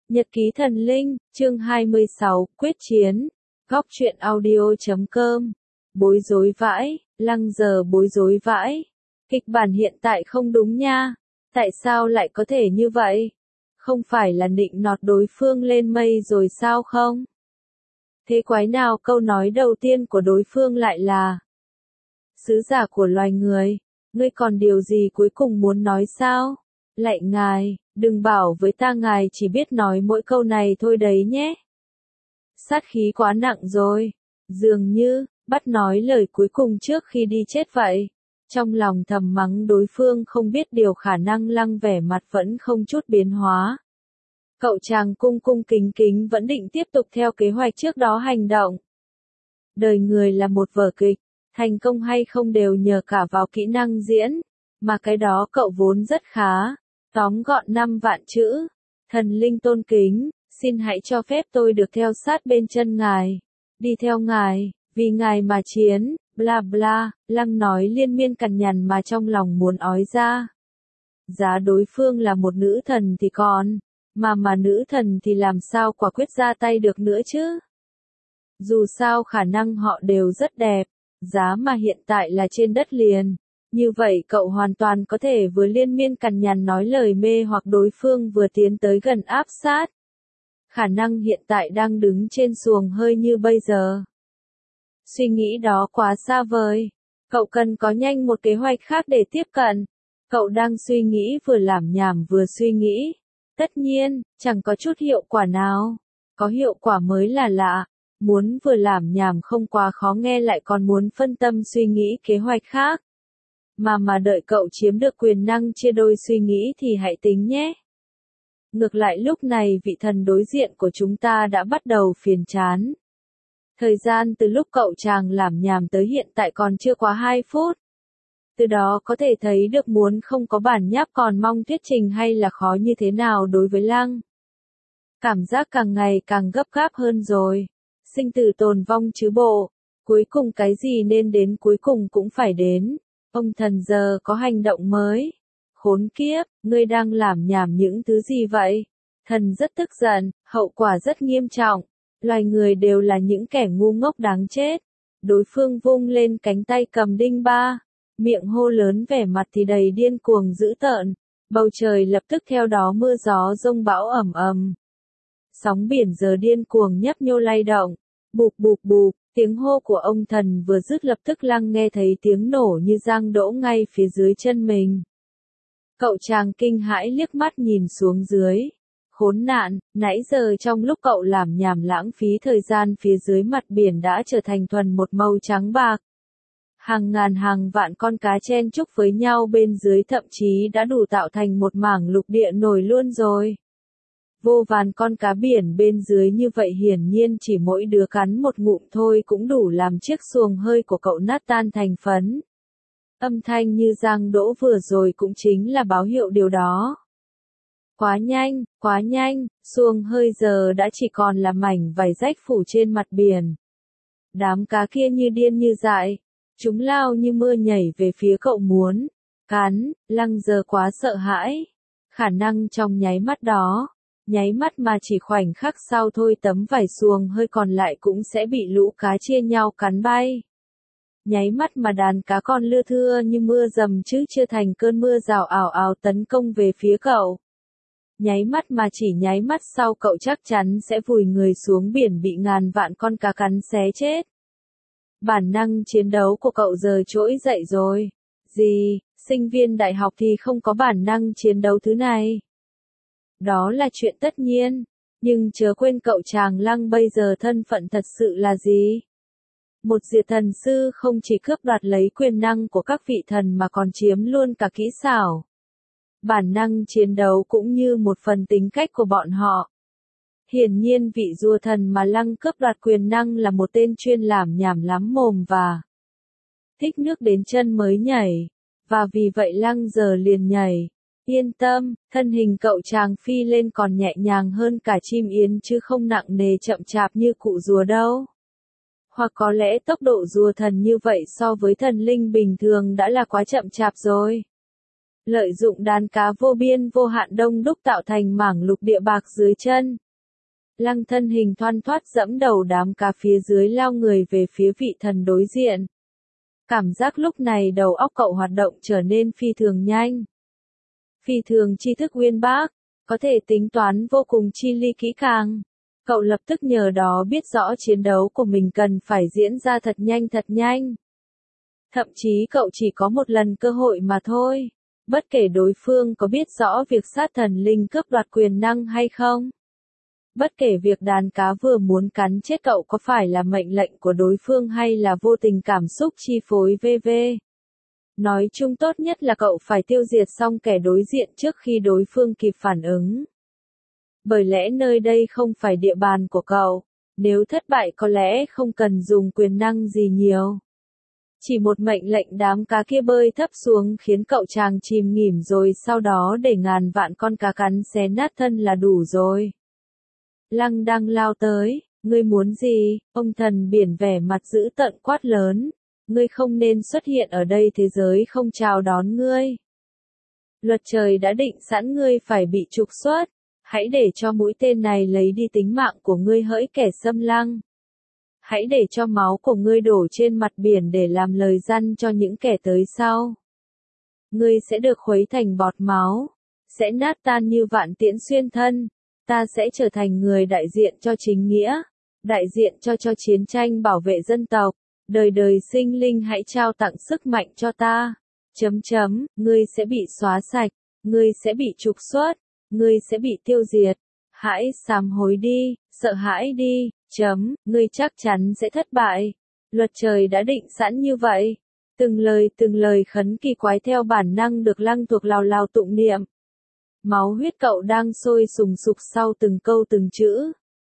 Nhật ký thần linh, chương 26, quyết chiến. Góc truyện audio.com. Bối rối vãi, Lăng giờ bối rối vãi. Kịch bản hiện tại không đúng nha. Tại sao lại có thể như vậy? Không phải là nịnh nọt đối phương lên mây rồi sao không? Thế quái nào câu nói đầu tiên của đối phương lại là: sứ giả của loài người, ngươi còn điều gì cuối cùng muốn nói sao? Lạy ngài, đừng bảo với ta ngài chỉ biết nói mỗi câu này thôi đấy nhé. Sát khí quá nặng rồi, dường như bắt nói lời cuối cùng trước khi đi chết vậy. Trong lòng thầm mắng đối phương không biết điều, khả năng Lăng vẻ mặt vẫn không chút biến hóa. Cậu chàng cung cung kính kính vẫn định tiếp tục theo kế hoạch trước đó hành động. Đời người là một vở kịch, thành công hay không đều nhờ cả vào kỹ năng diễn, mà cái đó cậu vốn rất khá. Tóm gọn 5 vạn chữ. Thần linh tôn kính, xin hãy cho phép tôi được theo sát bên chân ngài. Đi theo ngài, vì ngài mà chiến, bla bla, Lăng nói liên miên cằn nhằn mà trong lòng muốn ói ra. Giá đối phương là một nữ thần thì còn, mà nữ thần thì làm sao quả quyết ra tay được nữa chứ? Dù sao khả năng họ đều rất đẹp, giá mà hiện tại là trên đất liền. Như vậy cậu hoàn toàn có thể vừa liên miên cằn nhằn nói lời mê hoặc đối phương vừa tiến tới gần áp sát. Khả năng hiện tại đang đứng trên xuồng hơi như bây giờ. Suy nghĩ đó quá xa vời. Cậu cần có nhanh một kế hoạch khác để tiếp cận. Cậu đang suy nghĩ vừa lảm nhảm vừa suy nghĩ. Tất nhiên, chẳng có chút hiệu quả nào. Có hiệu quả mới là lạ. Muốn vừa lảm nhảm không quá khó nghe lại còn muốn phân tâm suy nghĩ kế hoạch khác. Mà đợi cậu chiếm được quyền năng chia đôi suy nghĩ thì hãy tính nhé. Ngược lại lúc này vị thần đối diện của chúng ta đã bắt đầu phiền chán. Thời gian từ lúc cậu chàng lảm nhảm tới hiện tại còn chưa quá 2 phút. Từ đó có thể thấy được muốn không có bản nháp còn mong thuyết trình hay là khó như thế nào đối với Lăng. Cảm giác càng ngày càng gấp gáp hơn rồi. Sinh tử tồn vong chứ bộ. Cuối cùng cái gì nên đến cuối cùng cũng phải đến. Ông thần giờ có hành động mới. Khốn kiếp, ngươi đang lảm nhảm những thứ gì vậy? Thần rất tức giận, hậu quả rất nghiêm trọng. Loài người đều là những kẻ ngu ngốc đáng chết. Đối phương vung lên cánh tay cầm đinh ba. Miệng hô lớn vẻ mặt thì đầy điên cuồng dữ tợn. Bầu trời lập tức theo đó mưa gió dông bão ầm ầm. Sóng biển giờ điên cuồng nhấp nhô lay động. Bụp bụp bụp. Tiếng hô của ông thần vừa dứt lập tức Lăng nghe thấy tiếng nổ như giang đỗ ngay phía dưới chân mình. Cậu chàng kinh hãi liếc mắt nhìn xuống dưới. Khốn nạn, nãy giờ trong lúc cậu làm nhảm lãng phí thời gian phía dưới mặt biển đã trở thành thuần một màu trắng bạc. Hàng ngàn hàng vạn con cá chen chúc với nhau bên dưới thậm chí đã đủ tạo thành một mảng lục địa nổi luôn rồi. Vô vàn con cá biển bên dưới như vậy hiển nhiên chỉ mỗi đứa cắn một ngụm thôi cũng đủ làm chiếc xuồng hơi của cậu nát tan thành phấn. Âm thanh như giang đỗ vừa rồi cũng chính là báo hiệu điều đó. Quá nhanh, xuồng hơi giờ đã chỉ còn là mảnh vải rách phủ trên mặt biển. Đám cá kia như điên như dại, chúng lao như mưa nhảy về phía cậu muốn cắn. Lăng giờ quá sợ hãi. Khả năng trong nháy mắt đó. Nháy mắt mà chỉ khoảnh khắc sau thôi tấm vải xuồng hơi còn lại cũng sẽ bị lũ cá chia nhau cắn bay. Nháy mắt mà đàn cá con lưa thưa như mưa dầm chứ chưa thành cơn mưa rào ảo ảo tấn công về phía cậu. Nháy mắt mà chỉ nháy mắt sau cậu chắc chắn sẽ vùi người xuống biển bị ngàn vạn con cá cắn xé chết. Bản năng chiến đấu của cậu giờ trỗi dậy rồi. Gì, sinh viên đại học thì không có bản năng chiến đấu thứ này. Đó là chuyện tất nhiên, nhưng chớ quên cậu chàng Lăng bây giờ thân phận thật sự là gì? Một diệt thần sư không chỉ cướp đoạt lấy quyền năng của các vị thần mà còn chiếm luôn cả kỹ xảo. Bản năng chiến đấu cũng như một phần tính cách của bọn họ. Hiển nhiên vị rùa thần mà Lăng cướp đoạt quyền năng là một tên chuyên làm nhảm lắm mồm và thích nước đến chân mới nhảy, và vì vậy Lăng giờ liền nhảy. Yên tâm, thân hình cậu chàng phi lên còn nhẹ nhàng hơn cả chim yến chứ không nặng nề chậm chạp như cụ rùa đâu. Hoặc có lẽ tốc độ rùa thần như vậy so với thần linh bình thường đã là quá chậm chạp rồi. lợi dụng đàn cá vô biên vô hạn đông đúc tạo thành mảng lục địa bạc dưới chân. Lăng thân hình thoăn thoắt dẫm đầu đám cá phía dưới lao người về phía vị thần đối diện. Cảm giác lúc này đầu óc cậu hoạt động trở nên phi thường nhanh. Phi thường tri thức uyên bác, có thể tính toán vô cùng chi ly kỹ càng. Cậu lập tức nhờ đó biết rõ chiến đấu của mình cần phải diễn ra thật nhanh thật nhanh. Thậm chí cậu chỉ có một lần cơ hội mà thôi. Bất kể đối phương có biết rõ việc sát thần linh cướp đoạt quyền năng hay không. Bất kể việc đàn cá vừa muốn cắn chết cậu có phải là mệnh lệnh của đối phương hay là vô tình cảm xúc chi phối v.v. Nói chung tốt nhất là cậu phải tiêu diệt xong kẻ đối diện trước khi đối phương kịp phản ứng. Bởi lẽ nơi đây không phải địa bàn của cậu, nếu thất bại có lẽ không cần dùng quyền năng gì nhiều. Chỉ một mệnh lệnh đám cá kia bơi thấp xuống khiến cậu chàng chìm nghỉm rồi sau đó để ngàn vạn con cá cắn xé nát thân là đủ rồi. Lăng đang lao tới, ngươi muốn gì? Ông thần biển vẻ mặt dữ tợn quát lớn. Ngươi không nên xuất hiện ở đây, thế giới không chào đón ngươi. Luật trời đã định sẵn ngươi phải bị trục xuất. Hãy để cho mũi tên này lấy đi tính mạng của ngươi hỡi kẻ xâm lăng. Hãy để cho máu của ngươi đổ trên mặt biển để làm lời răn cho những kẻ tới sau. Ngươi sẽ được khuấy thành bọt máu, sẽ nát tan như vạn tiễn xuyên thân. Ta sẽ trở thành người đại diện cho chính nghĩa, đại diện cho chiến tranh bảo vệ dân tộc. Đời đời sinh linh hãy trao tặng sức mạnh cho ta. Ngươi sẽ bị xóa sạch, ngươi sẽ bị trục xuất, ngươi sẽ bị tiêu diệt. Hãy sám hối đi, sợ hãi đi, ngươi chắc chắn sẽ thất bại. Luật trời đã định sẵn như vậy. Từng lời khấn kỳ quái theo bản năng được Lăng Thuộc lào lào tụng niệm. Máu huyết cậu đang sôi sùng sục sau từng câu từng chữ.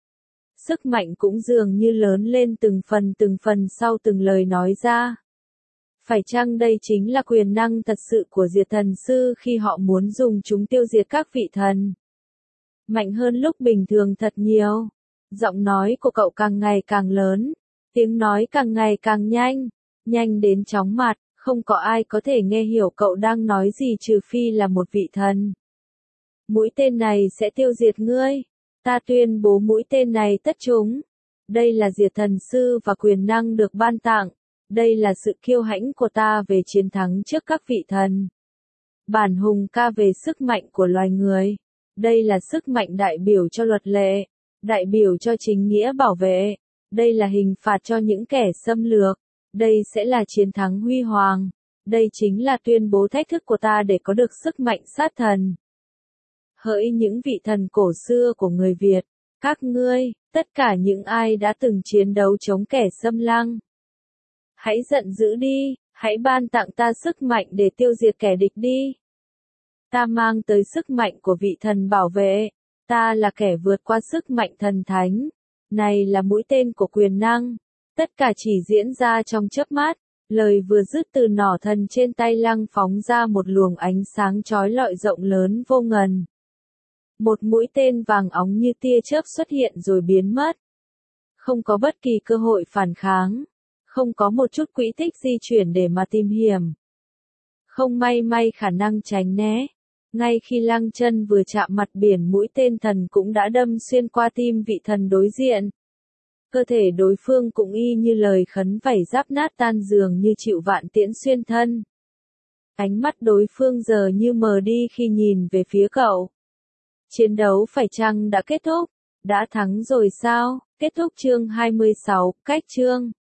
Sức mạnh cũng dường như lớn lên từng phần sau từng lời nói ra. Phải chăng đây chính là quyền năng thật sự của Diệt Thần Sư khi họ muốn dùng chúng tiêu diệt các vị thần? Mạnh hơn lúc bình thường thật nhiều. Giọng nói của cậu càng ngày càng lớn, tiếng nói càng ngày càng nhanh, nhanh đến chóng mặt, không có ai có thể nghe hiểu cậu đang nói gì trừ phi là một vị thần. Mũi tên này sẽ tiêu diệt ngươi. Ta tuyên bố mũi tên này tất chúng. Đây là Diệt Thần Sư và quyền năng được ban tặng. Đây là sự kiêu hãnh của ta về chiến thắng trước các vị thần. Bản hùng ca về sức mạnh của loài người. Đây là sức mạnh đại biểu cho luật lệ, đại biểu cho chính nghĩa bảo vệ. Đây là hình phạt cho những kẻ xâm lược. Đây sẽ là chiến thắng huy hoàng. Đây chính là tuyên bố thách thức của ta để có được sức mạnh sát thần. Hỡi những vị thần cổ xưa của người Việt, các ngươi, tất cả những ai đã từng chiến đấu chống kẻ xâm lăng. Hãy giận dữ đi, hãy ban tặng ta sức mạnh để tiêu diệt kẻ địch đi. Ta mang tới sức mạnh của vị thần bảo vệ, ta là kẻ vượt qua sức mạnh thần thánh. Này là mũi tên của quyền năng. Tất cả chỉ diễn ra trong chớp mắt. Lời vừa dứt từ nỏ thần trên tay Lăng phóng ra một luồng ánh sáng chói lọi rộng lớn vô ngần. Một mũi tên vàng óng như tia chớp xuất hiện rồi biến mất. Không có bất kỳ cơ hội phản kháng. Không có một chút quỹ tích di chuyển để mà tìm hiểm. Không may khả năng tránh né. Ngay khi Lăng chân vừa chạm mặt biển, mũi tên thần cũng đã đâm xuyên qua tim vị thần đối diện. Cơ thể đối phương cũng y như lời khấn vảy giáp nát tan dường như chịu vạn tiễn xuyên thân. Ánh mắt đối phương giờ như mờ đi khi nhìn về phía cậu. Chiến đấu phải chăng đã kết thúc? Đã thắng rồi sao? Kết thúc chương 26, cách chương.